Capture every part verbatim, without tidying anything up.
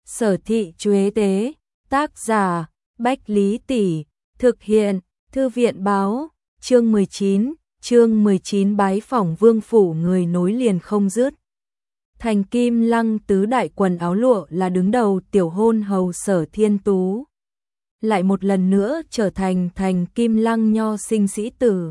Sở Thị Chuế Tế, tác giả, Bách Lý Tỷ, thực hiện, Thư viện báo, chương mười chín, chương mười chín bái phỏng vương phủ người nối liền không dứt. Thành Kim Lăng tứ đại quần áo lụa là đứng đầu tiểu hôn hầu Sở Thiên Tú. Lại một lần nữa trở thành Thành Kim Lăng nho sinh sĩ tử.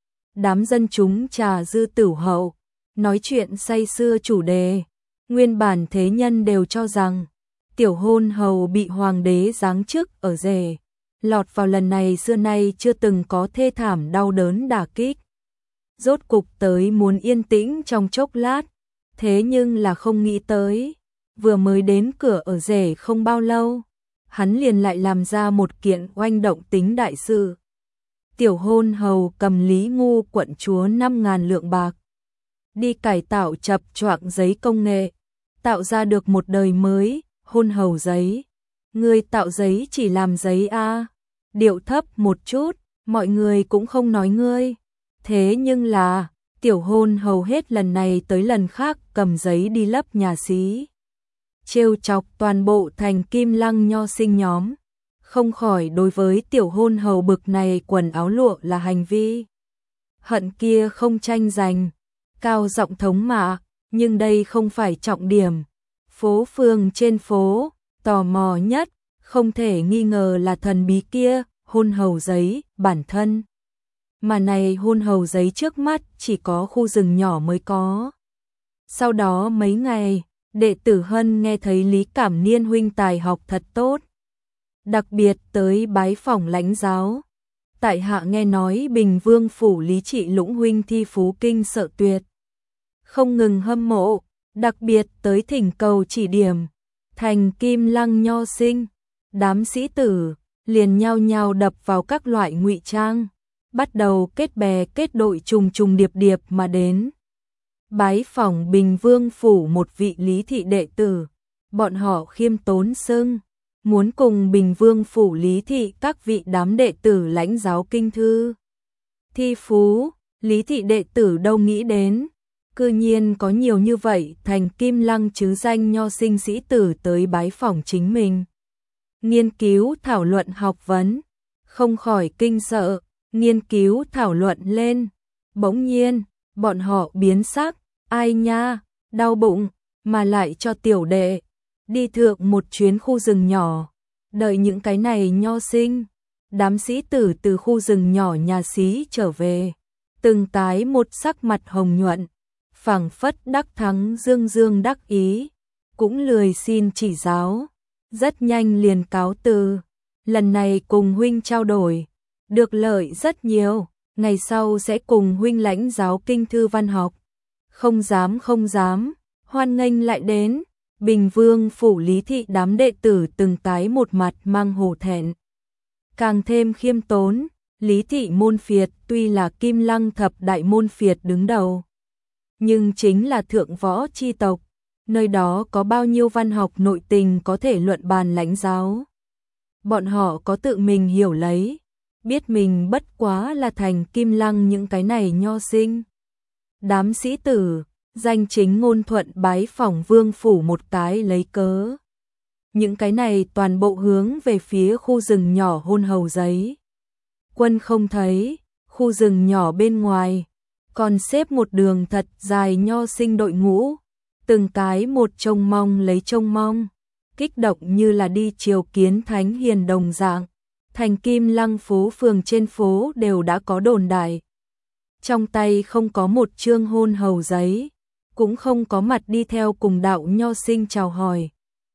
Đám dân chúng trà dư tửu hậu, nói chuyện say sưa chủ đề. Nguyên bản thế nhân đều cho rằng tiểu hôn hầu bị hoàng đế giáng chức ở rể, lọt vào lần này xưa nay chưa từng có thê thảm đau đớn đả kích. Rốt cục tới muốn yên tĩnh trong chốc lát, thế nhưng là không nghĩ tới, vừa mới đến cửa ở rể không bao lâu, hắn liền lại làm ra một kiện oanh động tính đại sự. Tiểu hôn hầu cầm Lý Ngu quận chúa năm ngàn lượng bạc, đi cải tạo chập choạng giấy công nghệ, tạo ra được một đời mới, hôn hầu giấy. Người tạo giấy chỉ làm giấy a à. Điệu thấp một chút, mọi người cũng không nói ngươi. Thế nhưng là, tiểu hôn hầu hết lần này tới lần khác cầm giấy đi lấp nhà xí. Trêu chọc toàn bộ Thành Kim Lăng nho sinh nhóm. Không khỏi đối với tiểu hôn hầu bực này quần áo lụa là hành vi hận kia không tranh giành, cao giọng thống mạ, nhưng đây không phải trọng điểm. Phố phường trên phố, tò mò nhất, không thể nghi ngờ là thần bí kia, hôn hầu giấy, bản thân. Mà này hôn hầu giấy trước mắt chỉ có khu rừng nhỏ mới có. Sau đó mấy ngày, đệ tử Hân nghe thấy Lý Cảm Niên huynh tài học thật tốt. Đặc biệt tới bái phỏng lãnh giáo. Tại hạ nghe nói Bình Vương phủ Lý Trị Lũng huynh thi phú kinh sợ tuyệt. Không ngừng hâm mộ, đặc biệt tới thỉnh cầu chỉ điểm. Thành Kim Lăng nho sinh, đám sĩ tử liền nhao nhao đập vào các loại ngụy trang, bắt đầu kết bè kết đội trùng trùng điệp điệp mà đến. Bái phỏng Bình Vương phủ một vị Lý thị đệ tử, bọn họ khiêm tốn xưng, muốn cùng Bình Vương phủ Lý thị các vị đám đệ tử lãnh giáo kinh thư. Thi phú, Lý thị đệ tử đâu nghĩ đến, cư nhiên có nhiều như vậy Thành Kim Lăng chứ danh nho sinh sĩ tử tới bái phỏng chính mình. Nghiên cứu thảo luận học vấn, không khỏi kinh sợ, nghiên cứu thảo luận lên. Bỗng nhiên, bọn họ biến sắc, ai nha, đau bụng, mà lại cho tiểu đệ đi thượng một chuyến khu rừng nhỏ, đợi những cái này nho sinh. Đám sĩ tử từ khu rừng nhỏ nhà xí trở về, từng cái một sắc mặt hồng nhuận, phảng phất đắc thắng dương dương đắc ý, cũng lười xin chỉ giáo, rất nhanh liền cáo từ. Lần này cùng huynh trao đổi, được lợi rất nhiều, ngày sau sẽ cùng huynh lãnh giáo kinh thư văn học. Không dám không dám, hoan nghênh lại đến. Bình Vương phủ Lý thị đám đệ tử từng cái một mặt mang hổ thẹn. Càng thêm khiêm tốn, Lý thị môn phiệt tuy là Kim Lăng thập đại môn phiệt đứng đầu, nhưng chính là thượng võ chi tộc, nơi đó có bao nhiêu văn học nội tình có thể luận bàn lãnh giáo. Bọn họ có tự mình hiểu lấy, biết mình bất quá là Thành Kim Lăng những cái này nho sinh. Đám sĩ tử, danh chính ngôn thuận bái phỏng vương phủ một cái lấy cớ. Những cái này toàn bộ hướng về phía khu rừng nhỏ hôn hầu giấy. Quân không thấy, khu rừng nhỏ bên ngoài còn xếp một đường thật dài nho sinh đội ngũ, từng cái một trông mong lấy trông mong, kích động như là đi triều kiến thánh hiền đồng dạng. Thành Kim Lăng phố phường trên phố đều đã có đồn đại. Trong tay không có một chương hôn hầu giấy, cũng không có mặt đi theo cùng đạo nho sinh chào hỏi.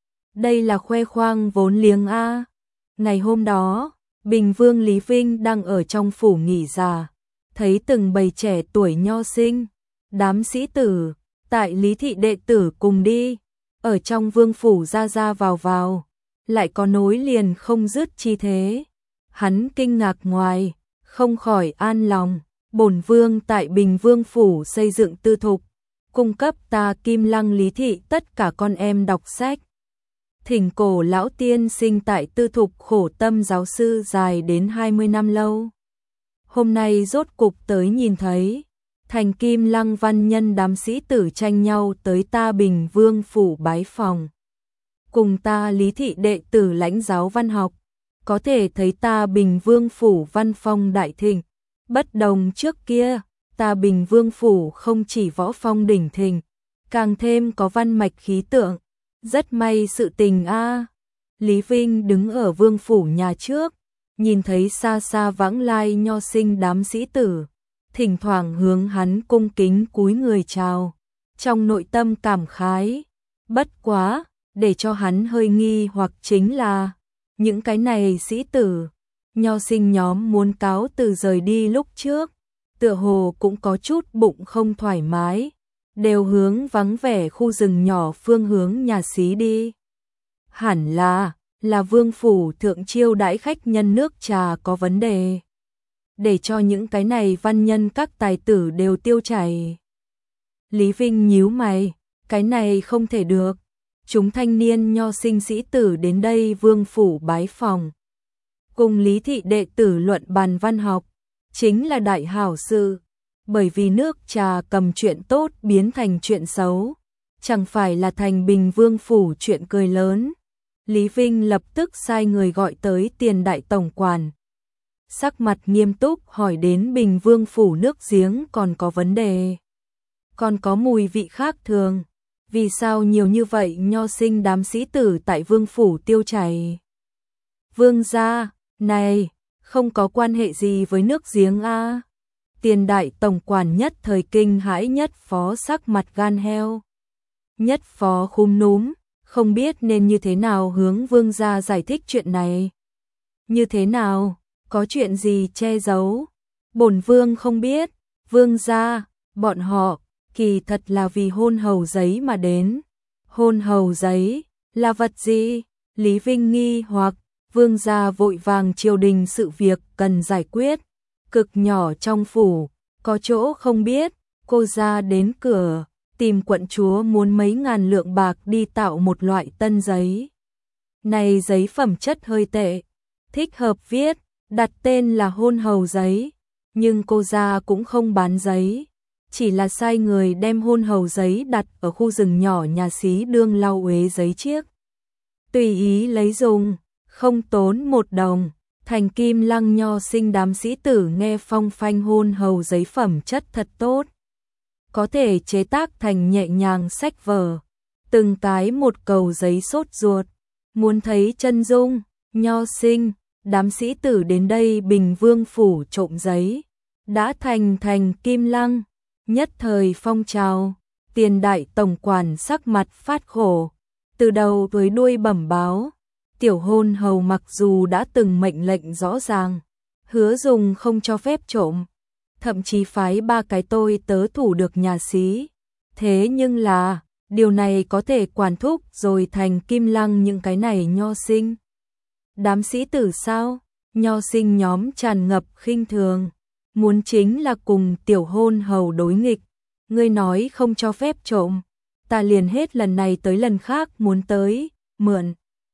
Đây là khoe khoang vốn liếng a. Ngày hôm đó, Bình Vương Lý Vinh đang ở trong phủ nghỉ già, thấy từng bầy trẻ tuổi nho sinh, đám sĩ tử, tại Lý thị đệ tử cùng đi, ở trong vương phủ ra ra vào vào, lại có nối liền không dứt chi thế. Hắn kinh ngạc ngoài, không khỏi an lòng, bổn vương tại Bình Vương phủ xây dựng tư thục, cung cấp ta Kim Lăng Lý thị tất cả con em đọc sách. Thỉnh cổ lão tiên sinh tại tư thục khổ tâm giáo sư dài đến hai mươi năm lâu. Hôm nay rốt cục tới nhìn thấy, Thành Kim Lăng văn nhân đám sĩ tử tranh nhau tới ta Bình Vương phủ bái phòng. cùng ta Lý thị đệ tử lãnh giáo văn học, có thể thấy ta Bình Vương phủ văn phong đại thịnh, bất đồng trước kia, ta Bình Vương phủ không chỉ võ phong đỉnh thịnh, càng thêm có văn mạch khí tượng, rất may sự tình a. Lý Vinh đứng ở Vương phủ nhà trước, nhìn thấy xa xa vãng lai nho sinh đám sĩ tử, thỉnh thoảng hướng hắn cung kính cúi người chào, trong nội tâm cảm khái, bất quá, để cho hắn hơi nghi hoặc chính là, những cái này sĩ tử, nho sinh nhóm muốn cáo từ rời đi lúc trước, tựa hồ cũng có chút bụng không thoải mái, đều hướng vắng vẻ khu rừng nhỏ phương hướng nhà xí đi. Hẳn là, là Vương phủ thượng chiêu đãi khách nhân nước trà có vấn đề, để cho những cái này văn nhân các tài tử đều tiêu chảy. Lý Vinh nhíu mày, cái này không thể được. Chúng thanh niên nho sinh sĩ tử đến đây Vương phủ bái phòng, cùng Lý thị đệ tử luận bàn văn học, chính là đại hảo sự, bởi vì nước trà cầm chuyện tốt biến thành chuyện xấu, chẳng phải là thành Bình Vương phủ chuyện cười lớn. Lý Vinh lập tức sai người gọi tới tiền đại tổng quản, sắc mặt nghiêm túc hỏi đến Bình Vương phủ nước giếng còn có vấn đề, còn có mùi vị khác thường. Vì sao nhiều như vậy nho sinh đám sĩ tử tại Vương phủ tiêu chảy? Vương gia, này, không có quan hệ gì với nước giếng a. Tiền đại tổng quản nhất thời kinh hãi, nhất phó sắc mặt gan heo. Nhất phó khúm núm, không biết nên như thế nào hướng vương gia giải thích chuyện này. Như thế nào, có chuyện gì che giấu? Bổn vương không biết, vương gia, bọn họ kỳ thật là vì hôn hầu giấy mà đến. Hôn hầu giấy là vật gì? Lý Vinh nghi hoặc, vương gia vội vàng triều đình sự việc cần giải quyết, cực nhỏ trong phủ, có chỗ không biết, cô ra đến cửa, tìm quận chúa muốn mấy ngàn lượng bạc đi tạo một loại tân giấy. Này giấy phẩm chất hơi tệ, thích hợp viết, đặt tên là hôn hầu giấy, nhưng cô ra cũng không bán giấy. Chỉ là sai người đem hôn hầu giấy đặt ở khu rừng nhỏ nhà xí đương lau uế giấy chiếc. Tùy ý lấy dùng, không tốn một đồng, thành Kim Lăng nho sinh đám sĩ tử nghe phong phanh hôn hầu giấy phẩm chất thật tốt. Có thể chế tác thành nhẹ nhàng sách vở, từng cái một cầu giấy sốt ruột, muốn thấy chân dung, nho sinh, đám sĩ tử đến đây Bình Vương phủ trộm giấy, đã thành thành Kim Lăng. Nhất thời phong trào, tiền đại tổng quản sắc mặt phát khổ, từ đầu tới đuôi bẩm báo, tiểu hôn hầu mặc dù đã từng mệnh lệnh rõ ràng, hứa dùng không cho phép trộm, thậm chí phái ba cái tôi tớ thủ được nhà xí, thế nhưng là, điều này có thể quản thúc rồi thành Kim Lăng những cái này nho sinh. Đám sĩ tử sao? Nho sinh nhóm tràn ngập khinh thường. Muốn chính là cùng tiểu hôn hầu đối nghịch, ngươi nói không cho phép trộm, ta liền hết lần này tới lần khác muốn tới, mượn.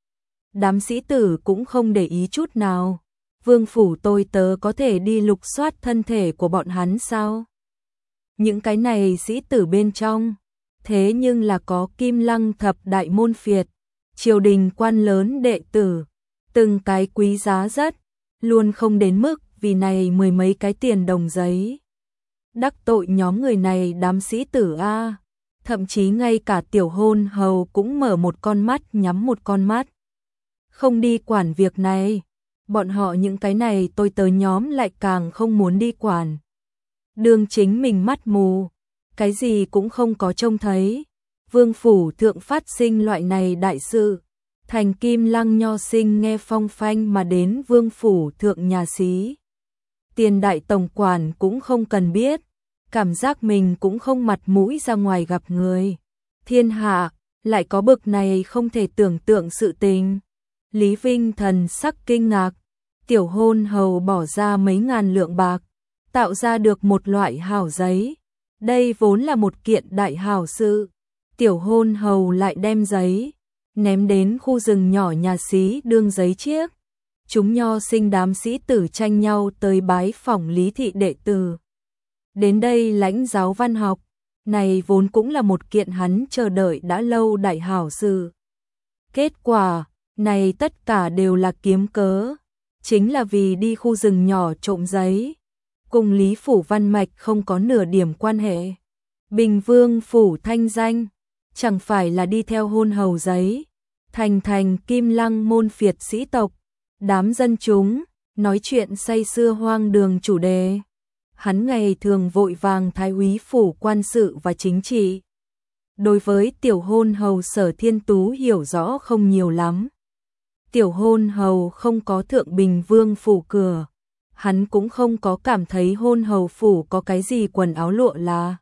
Đám sĩ tử cũng không để ý chút nào, vương phủ tôi tớ có thể đi lục soát thân thể của bọn hắn sao? Những cái này sĩ tử bên trong, thế nhưng là có Kim Lăng thập đại môn phiệt, triều đình quan lớn đệ tử, từng cái quý giá rất, luôn không đến mức vì này mười mấy cái tiền đồng giấy. Đắc tội nhóm người này đám sĩ tử a, thậm chí ngay cả tiểu hôn hầu cũng mở một con mắt nhắm một con mắt. Không đi quản việc này, bọn họ những cái này tôi tới nhóm lại càng không muốn đi quản. Đương chính mình mắt mù, cái gì cũng không có trông thấy. Vương phủ thượng phát sinh loại này đại sự, thành Kim Lăng nho sinh nghe phong phanh mà đến vương phủ thượng nhà xí. Tiền đại tổng quản cũng không cần biết, cảm giác mình cũng không mặt mũi ra ngoài gặp người. Thiên hạ, lại có bực này không thể tưởng tượng sự tình. Lý Vinh thần sắc kinh ngạc, tiểu hôn hầu bỏ ra mấy ngàn lượng bạc, tạo ra được một loại hảo giấy. Đây vốn là một kiện đại hảo sự, tiểu hôn hầu lại đem giấy, ném đến khu rừng nhỏ nhà xí đương giấy chiếc. Chúng nho sinh đám sĩ tử tranh nhau tới bái phỏng Lý thị đệ tử. Đến đây lãnh giáo văn học, này vốn cũng là một kiện hắn chờ đợi đã lâu đại hảo sự. Kết quả, này tất cả đều là kiếm cớ, chính là vì đi khu rừng nhỏ trộm giấy, cùng Lý Phủ Văn Mạch không có nửa điểm quan hệ. Bình Vương Phủ thanh danh, chẳng phải là đi theo hôn hầu giấy, thành thành Kim Lăng môn phiệt sĩ tộc, đám dân chúng, nói chuyện say sưa hoang đường chủ đề. Hắn ngày thường vội vàng thái úy phủ quan sự và chính trị. Đối với tiểu hôn hầu Sở Thiên Tú hiểu rõ không nhiều lắm. Tiểu hôn hầu không có thượng Bình Vương phủ cửa, hắn cũng không có cảm thấy hôn hầu phủ có cái gì quần áo lụa là.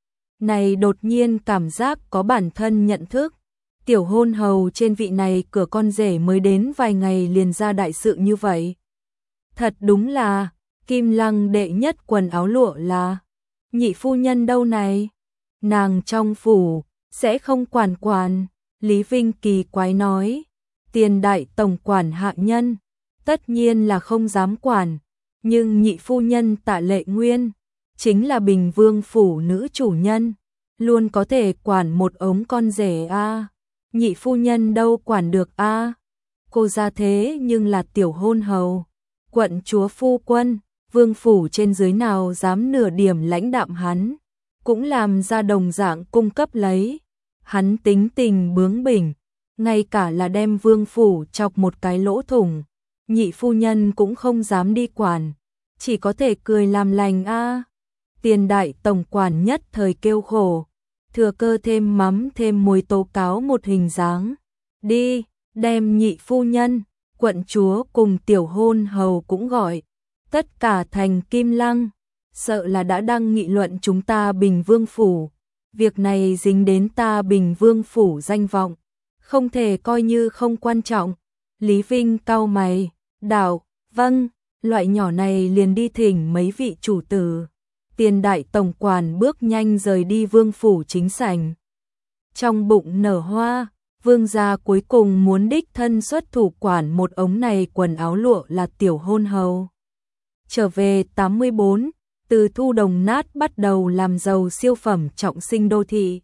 Này đột nhiên cảm giác có bản thân nhận thức, tiểu hôn hầu trên vị này cửa con rể mới đến vài ngày liền ra đại sự như vậy. Thật đúng là, Kim Lăng đệ nhất quần áo lụa là, nhị phu nhân đâu này? Nàng trong phủ, sẽ không quản quản, Lý Vinh kỳ quái nói, tiền đại tổng quản hạ nhân, tất nhiên là không dám quản, nhưng nhị phu nhân Tạ Lệ Nguyên, chính là Bình Vương phủ nữ chủ nhân, luôn có thể quản một ống con rể a. Nhị phu nhân đâu quản được a. Cô ra thế nhưng là tiểu hôn hầu, quận chúa phu quân, vương phủ trên dưới nào dám nửa điểm lãnh đạm hắn, cũng làm ra đồng dạng cung cấp lấy. Hắn tính tình bướng bỉnh, ngay cả là đem vương phủ chọc một cái lỗ thủng, nhị phu nhân cũng không dám đi quản, chỉ có thể cười làm lành a. Tiền đại tổng quản nhất thời kêu khổ, thừa cơ thêm mắm thêm muối tố cáo một hình dáng. Đi, đem nhị phu nhân, quận chúa cùng tiểu hôn hầu cũng gọi, tất cả thành Kim Lăng, sợ là đã đăng nghị luận chúng ta Bình Vương phủ. Việc này dính đến ta Bình Vương phủ danh vọng, không thể coi như không quan trọng. Lý Vinh cau mày, đảo, vâng, loại nhỏ này liền đi thỉnh mấy vị chủ tử. Tiền đại tổng quản bước nhanh rời đi vương phủ chính sảnh. Trong bụng nở hoa, vương gia cuối cùng muốn đích thân xuất thủ quản một ống này quần áo lụa là tiểu hôn hầu. Trở về tám mươi bốn, từ Thu Đồng Nát bắt đầu làm giàu siêu phẩm trọng sinh đô thị.